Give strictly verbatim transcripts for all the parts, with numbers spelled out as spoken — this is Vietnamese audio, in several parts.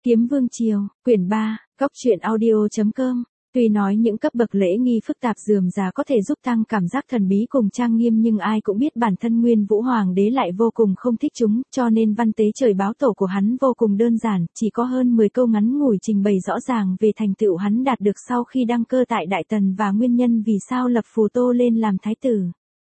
Kiếm Vương Triều, quyển ba, góc truyện audio chấm com. Tuy nói những cấp bậc lễ nghi phức tạp rườm rà có thể giúp tăng cảm giác thần bí cùng trang nghiêm, nhưng ai cũng biết bản thân Nguyên Vũ Hoàng đế lại vô cùng không thích chúng, cho nên văn tế trời báo tổ của hắn vô cùng đơn giản, chỉ có hơn mười câu ngắn ngủi trình bày rõ ràng về thành tựu hắn đạt được sau khi đăng cơ tại Đại Tần và nguyên nhân vì sao lập Phù Tô lên làm thái tử.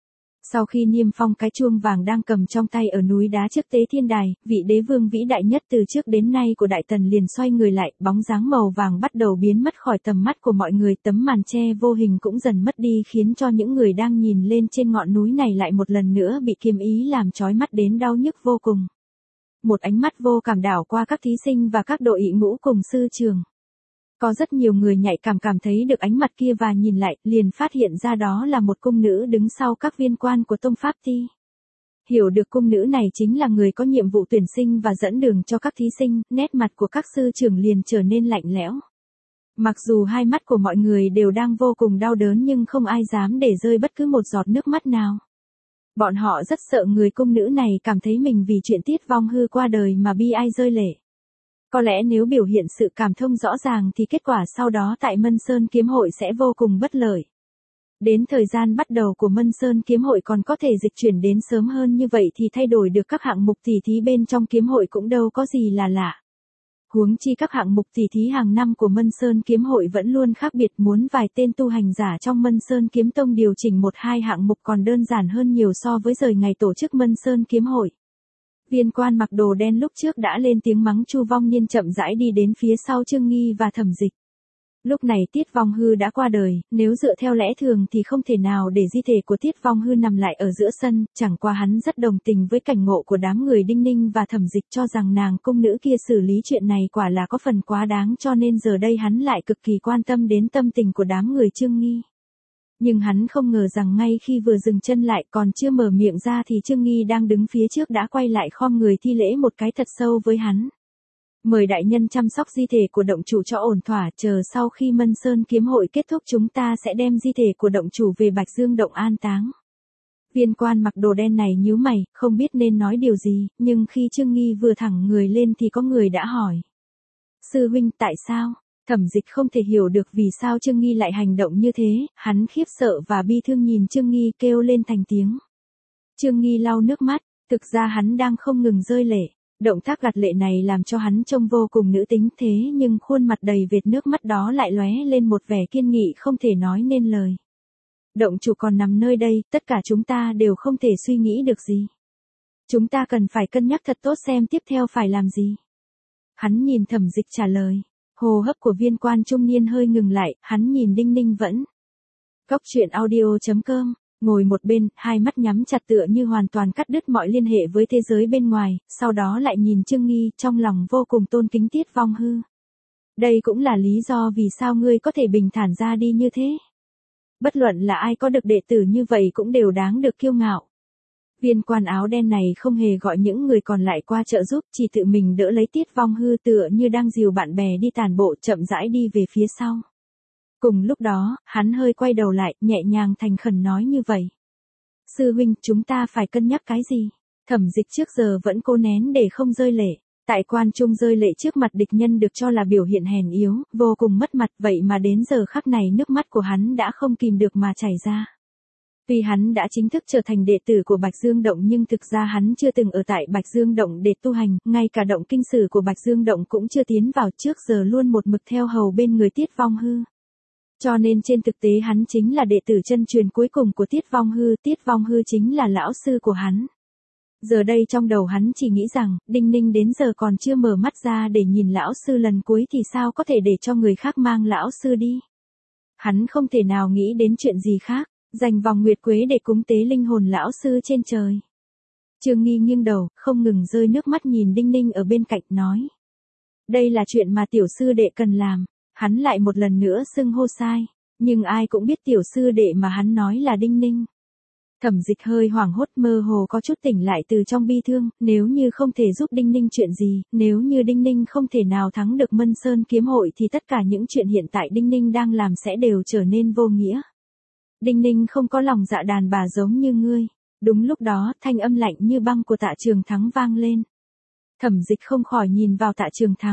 Sau khi niêm phong cái chuông vàng đang cầm trong tay ở núi đá trước Tế Thiên Đài, vị đế vương vĩ đại nhất từ trước đến nay của Đại Tần liền xoay người lại, bóng dáng màu vàng bắt đầu biến mất khỏi tầm mắt của mọi người, tấm màn che vô hình cũng dần mất đi, khiến cho những người đang nhìn lên trên ngọn núi này lại một lần nữa bị kiếm ý làm chói mắt đến đau nhức vô cùng. Một ánh mắt vô cảm đảo qua các thí sinh và các đội ngũ cùng sư trường. Có rất nhiều người nhạy cảm cảm thấy được ánh mặt kia và nhìn lại, liền phát hiện ra đó là một cung nữ đứng sau các viên quan của tông pháp ti. Hiểu được cung nữ này chính là người có nhiệm vụ tuyển sinh và dẫn đường cho các thí sinh, nét mặt của các sư trưởng liền trở nên lạnh lẽo. Mặc dù hai mắt của mọi người đều đang vô cùng đau đớn nhưng không ai dám để rơi bất cứ một giọt nước mắt nào. Bọn họ rất sợ người cung nữ này cảm thấy mình vì chuyện Tiết Vong Hư qua đời mà bi ai rơi lệ. Có lẽ nếu biểu hiện sự cảm thông rõ ràng thì kết quả sau đó tại Mân Sơn Kiếm Hội sẽ vô cùng bất lợi. Đến thời gian bắt đầu của Mân Sơn Kiếm Hội còn có thể dịch chuyển đến sớm hơn như vậy thì thay đổi được các hạng mục tỉ thí bên trong kiếm hội cũng đâu có gì là lạ. Huống chi các hạng mục tỉ thí hàng năm của Mân Sơn Kiếm Hội vẫn luôn khác biệt, muốn vài tên tu hành giả trong Mân Sơn Kiếm Tông điều chỉnh một hai hạng mục còn đơn giản hơn nhiều so với rời ngày tổ chức Mân Sơn Kiếm Hội. Viên quan mặc đồ đen lúc trước đã lên tiếng mắng Chu Vong Niên, chậm rãi đi đến phía sau Trương Nghi và Thẩm Dịch. Lúc này Tiết Vong Hư đã qua đời, nếu dựa theo lẽ thường thì không thể nào để di thể của Tiết Vong Hư nằm lại ở giữa sân, chẳng qua hắn rất đồng tình với cảnh ngộ của đám người Đinh Ninh và Thẩm Dịch, cho rằng nàng cung nữ kia xử lý chuyện này quả là có phần quá đáng, cho nên giờ đây hắn lại cực kỳ quan tâm đến tâm tình của đám người Trương Nghi. Nhưng hắn không ngờ rằng ngay khi vừa dừng chân lại còn chưa mở miệng ra thì Trương Nghi đang đứng phía trước đã quay lại khom người thi lễ một cái thật sâu với hắn. Mời đại nhân chăm sóc di thể của động chủ cho ổn thỏa, chờ sau khi Mân Sơn Kiếm Hội kết thúc chúng ta sẽ đem di thể của động chủ về Bạch Dương Động an táng. Viên quan mặc đồ đen này nhíu mày, không biết nên nói điều gì, nhưng khi Trương Nghi vừa thẳng người lên thì có người đã hỏi. Sư huynh, tại sao? Thẩm Dịch không thể hiểu được vì sao Trương Nghi lại hành động như thế, hắn khiếp sợ và bi thương nhìn Trương Nghi kêu lên thành tiếng. Trương Nghi lau nước mắt, thực ra hắn đang không ngừng rơi lệ, động tác gạt lệ này làm cho hắn trông vô cùng nữ tính, thế nhưng khuôn mặt đầy vệt nước mắt đó lại lóe lên một vẻ kiên nghị không thể nói nên lời. Động chủ còn nằm nơi đây, tất cả chúng ta đều không thể suy nghĩ được gì. Chúng ta cần phải cân nhắc thật tốt xem tiếp theo phải làm gì. Hắn nhìn Thẩm Dịch trả lời. Hô hấp của viên quan trung niên hơi ngừng lại, hắn nhìn Đinh Ninh vẫn. Góc truyện audio chấm com, ngồi một bên, hai mắt nhắm chặt tựa như hoàn toàn cắt đứt mọi liên hệ với thế giới bên ngoài, sau đó lại nhìn Trương Nghi, trong lòng vô cùng tôn kính Tiết Vong Hư. Đây cũng là lý do vì sao ngươi có thể bình thản ra đi như thế. Bất luận là ai có được đệ tử như vậy cũng đều đáng được kiêu ngạo. Viên quan áo đen này không hề gọi những người còn lại qua trợ giúp, chỉ tự mình đỡ lấy Tiết Vong Hư tựa như đang dìu bạn bè đi tàn bộ, chậm rãi đi về phía sau. Cùng lúc đó, hắn hơi quay đầu lại, nhẹ nhàng thành khẩn nói như vậy. Sư huynh, chúng ta phải cân nhắc cái gì? Thẩm Dịch trước giờ vẫn cố nén để không rơi lệ. Tại quan trung rơi lệ trước mặt địch nhân được cho là biểu hiện hèn yếu, vô cùng mất mặt, vậy mà đến giờ khắc này nước mắt của hắn đã không kìm được mà chảy ra. Tuy hắn đã chính thức trở thành đệ tử của Bạch Dương Động nhưng thực ra hắn chưa từng ở tại Bạch Dương Động để tu hành, ngay cả động kinh sử của Bạch Dương Động cũng chưa tiến vào, trước giờ luôn một mực theo hầu bên người Tiết Vong Hư. Cho nên trên thực tế hắn chính là đệ tử chân truyền cuối cùng của Tiết Vong Hư, Tiết Vong Hư chính là lão sư của hắn. Giờ đây trong đầu hắn chỉ nghĩ rằng, Đinh Ninh đến giờ còn chưa mở mắt ra để nhìn lão sư lần cuối thì sao có thể để cho người khác mang lão sư đi. Hắn không thể nào nghĩ đến chuyện gì khác. Dành vòng nguyệt quế để cúng tế linh hồn lão sư trên trời. Trương Nghi nghiêng đầu, không ngừng rơi nước mắt nhìn Đinh Ninh ở bên cạnh nói. Đây là chuyện mà tiểu sư đệ cần làm. Hắn lại một lần nữa xưng hô sai. Nhưng ai cũng biết tiểu sư đệ mà hắn nói là Đinh Ninh. Thẩm Dịch hơi hoảng hốt, mơ hồ có chút tỉnh lại từ trong bi thương, nếu như không thể giúp Đinh Ninh chuyện gì, nếu như Đinh Ninh không thể nào thắng được Mân Sơn Kiếm Hội thì tất cả những chuyện hiện tại Đinh Ninh đang làm sẽ đều trở nên vô nghĩa. Đinh Ninh không có lòng dạ đàn bà giống như ngươi. Đúng lúc đó, thanh âm lạnh như băng của Tạ Trường Thắng vang lên. Thẩm Dịch không khỏi nhìn vào Tạ Trường Thắng.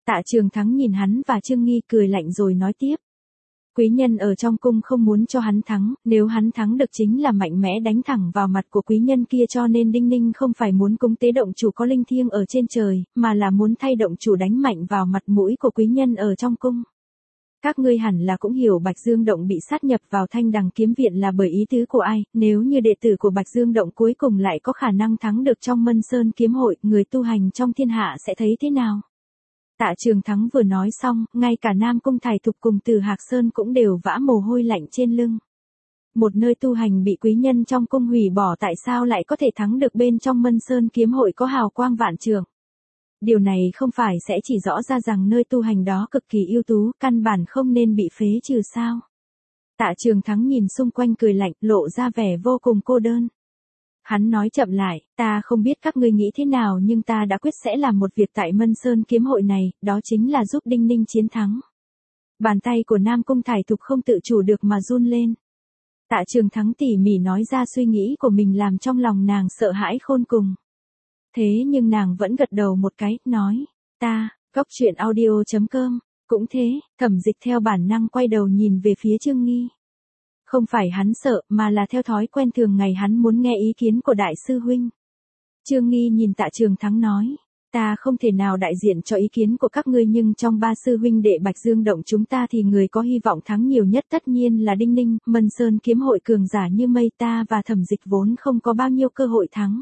Tạ Trường Thắng nhìn hắn và Trương Nghi cười lạnh rồi nói tiếp. Quý nhân ở trong cung không muốn cho hắn thắng, nếu hắn thắng được chính là mạnh mẽ đánh thẳng vào mặt của quý nhân kia, cho nên Đinh Ninh không phải muốn cúng tế động chủ có linh thiêng ở trên trời, mà là muốn thay động chủ đánh mạnh vào mặt mũi của quý nhân ở trong cung. Các ngươi hẳn là cũng hiểu Bạch Dương Động bị sát nhập vào Thanh Đằng Kiếm Viện là bởi ý tứ của ai, nếu như đệ tử của Bạch Dương Động cuối cùng lại có khả năng thắng được trong Mân Sơn Kiếm Hội, người tu hành trong thiên hạ sẽ thấy thế nào? Tạ Trường Thắng vừa nói xong, ngay cả Nam Cung Thải Thục cùng Từ Hạc Sơn cũng đều vã mồ hôi lạnh trên lưng. Một nơi tu hành bị quý nhân trong cung hủy bỏ, tại sao lại có thể thắng được bên trong Mân Sơn Kiếm Hội có hào quang vạn trượng? Điều này không phải sẽ chỉ rõ ra rằng nơi tu hành đó cực kỳ ưu tú, căn bản không nên bị phế trừ sao? Tạ Trường Thắng nhìn xung quanh cười lạnh, lộ ra vẻ vô cùng cô đơn. Hắn nói chậm lại, ta không biết các ngươi nghĩ thế nào nhưng ta đã quyết sẽ làm một việc tại Mân Sơn Kiếm Hội này, đó chính là giúp Đinh Ninh chiến thắng. Bàn tay của Nam Cung Thải Thục không tự chủ được mà run lên. Tạ Trường Thắng tỉ mỉ nói ra suy nghĩ của mình làm trong lòng nàng sợ hãi khôn cùng. Thế nhưng nàng vẫn gật đầu một cái, nói, ta, Cóc Truyện Audio chấm com, cũng thế. Thẩm Dịch theo bản năng quay đầu nhìn về phía Trương Nghi. Không phải hắn sợ, mà là theo thói quen thường ngày hắn muốn nghe ý kiến của đại sư huynh. Trương Nghi nhìn Tạ Trường Thắng nói, ta không thể nào đại diện cho ý kiến của các ngươi nhưng trong ba sư huynh đệ Bạch Dương Động chúng ta thì người có hy vọng thắng nhiều nhất tất nhiên là Đinh Ninh, Mân Sơn Kiếm Hội cường giả như mây, ta và Thẩm Dịch vốn không có bao nhiêu cơ hội thắng.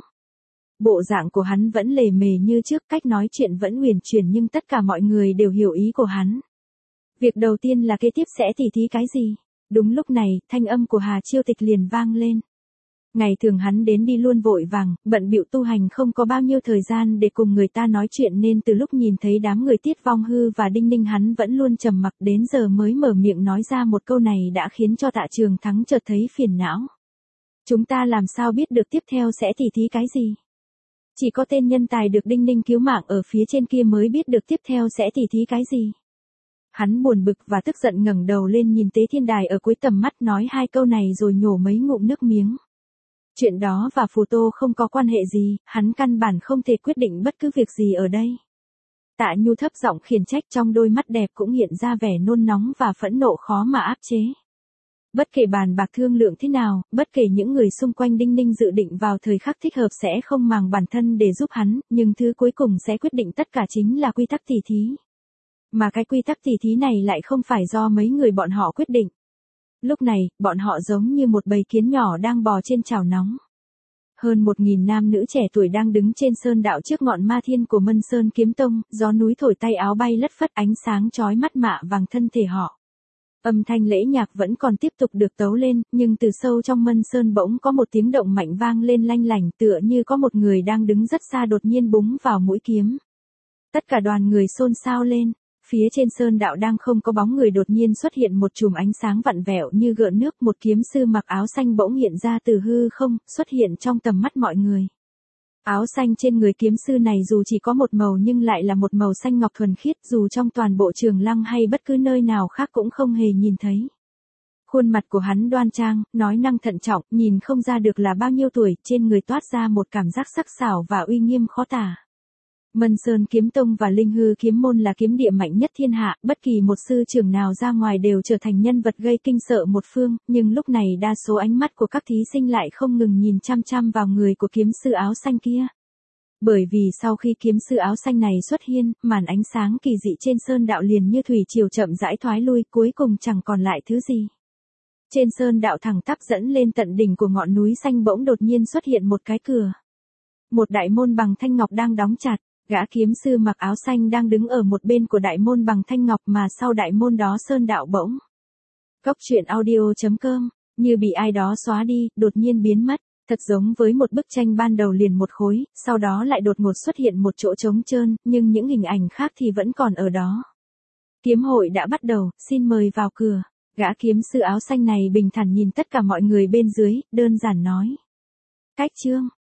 Bộ dạng của hắn vẫn lề mề như trước, cách nói chuyện vẫn huyền chuyển nhưng tất cả mọi người đều hiểu ý của hắn. Việc đầu tiên là kế tiếp sẽ tỉ thí cái gì? Đúng lúc này, thanh âm của Hà Chiêu Tịch liền vang lên. Ngày thường hắn đến đi luôn vội vàng, bận bịu tu hành không có bao nhiêu thời gian để cùng người ta nói chuyện nên từ lúc nhìn thấy đám người Tiết Vong Hư và Đinh Ninh hắn vẫn luôn trầm mặc, đến giờ mới mở miệng nói ra một câu này đã khiến cho Tạ Trường Thắng chợt thấy phiền não. Chúng ta làm sao biết được tiếp theo sẽ tỉ thí cái gì? Chỉ có tên nhân tài được Đinh Ninh cứu mạng ở phía trên kia mới biết được tiếp theo sẽ tỉ thí cái gì. Hắn buồn bực và tức giận ngẩng đầu lên nhìn Tế Thiên Đài ở cuối tầm mắt, nói hai câu này rồi nhổ mấy ngụm nước miếng. Chuyện đó và Phù Tô không có quan hệ gì, hắn căn bản không thể quyết định bất cứ việc gì ở đây. Tạ Nhu thấp giọng khiển trách, trong đôi mắt đẹp cũng hiện ra vẻ nôn nóng và phẫn nộ khó mà áp chế. Bất kể bàn bạc thương lượng thế nào, bất kể những người xung quanh Đinh Ninh dự định vào thời khắc thích hợp sẽ không màng bản thân để giúp hắn, nhưng thứ cuối cùng sẽ quyết định tất cả chính là quy tắc tỉ thí. Mà cái quy tắc tỉ thí này lại không phải do mấy người bọn họ quyết định. Lúc này, bọn họ giống như một bầy kiến nhỏ đang bò trên chảo nóng. Hơn một nghìn nam nữ trẻ tuổi đang đứng trên sơn đạo trước ngọn ma thiên của Mân Sơn Kiếm Tông, gió núi thổi tay áo bay lất phất, ánh sáng chói mắt mạ vàng thân thể họ. Âm thanh lễ nhạc vẫn còn tiếp tục được tấu lên, nhưng từ sâu trong Mân Sơn bỗng có một tiếng động mạnh vang lên lanh lảnh, tựa như có một người đang đứng rất xa đột nhiên búng vào mũi kiếm. Tất cả đoàn người xôn xao lên. Phía trên sơn đạo đang không có bóng người đột nhiên xuất hiện một chùm ánh sáng vặn vẹo như gợn nước, một kiếm sư mặc áo xanh bỗng hiện ra từ hư không, xuất hiện trong tầm mắt mọi người. Áo xanh trên người kiếm sư này dù chỉ có một màu nhưng lại là một màu xanh ngọc thuần khiết, dù trong toàn bộ Trường Lăng hay bất cứ nơi nào khác cũng không hề nhìn thấy. Khuôn mặt của hắn đoan trang, nói năng thận trọng, nhìn không ra được là bao nhiêu tuổi, trên người toát ra một cảm giác sắc sảo và uy nghiêm khó tả. Mân Sơn Kiếm Tông và Linh Hư Kiếm Môn là kiếm địa mạnh nhất thiên hạ, bất kỳ một sư trưởng nào ra ngoài đều trở thành nhân vật gây kinh sợ một phương, nhưng lúc này đa số ánh mắt của các thí sinh lại không ngừng nhìn chăm chăm vào người của kiếm sư áo xanh kia. Bởi vì sau khi kiếm sư áo xanh này xuất hiện, màn ánh sáng kỳ dị trên sơn đạo liền như thủy triều chậm rãi thoái lui, cuối cùng chẳng còn lại thứ gì. Trên sơn đạo thẳng tắp dẫn lên tận đỉnh của ngọn núi xanh bỗng đột nhiên xuất hiện một cái cửa. Một đại môn bằng thanh ngọc đang đóng chặt. Gã kiếm sư mặc áo xanh đang đứng ở một bên của đại môn bằng thanh ngọc, mà sau đại môn đó sơn đạo bỗng. Cóc Truyện Audio chấm com, như bị ai đó xóa đi, đột nhiên biến mất, thật giống với một bức tranh ban đầu liền một khối, sau đó lại đột ngột xuất hiện một chỗ trống trơn, nhưng những hình ảnh khác thì vẫn còn ở đó. Kiếm hội đã bắt đầu, xin mời vào cửa. Gã kiếm sư áo xanh này bình thản nhìn tất cả mọi người bên dưới, đơn giản nói. Cách chương.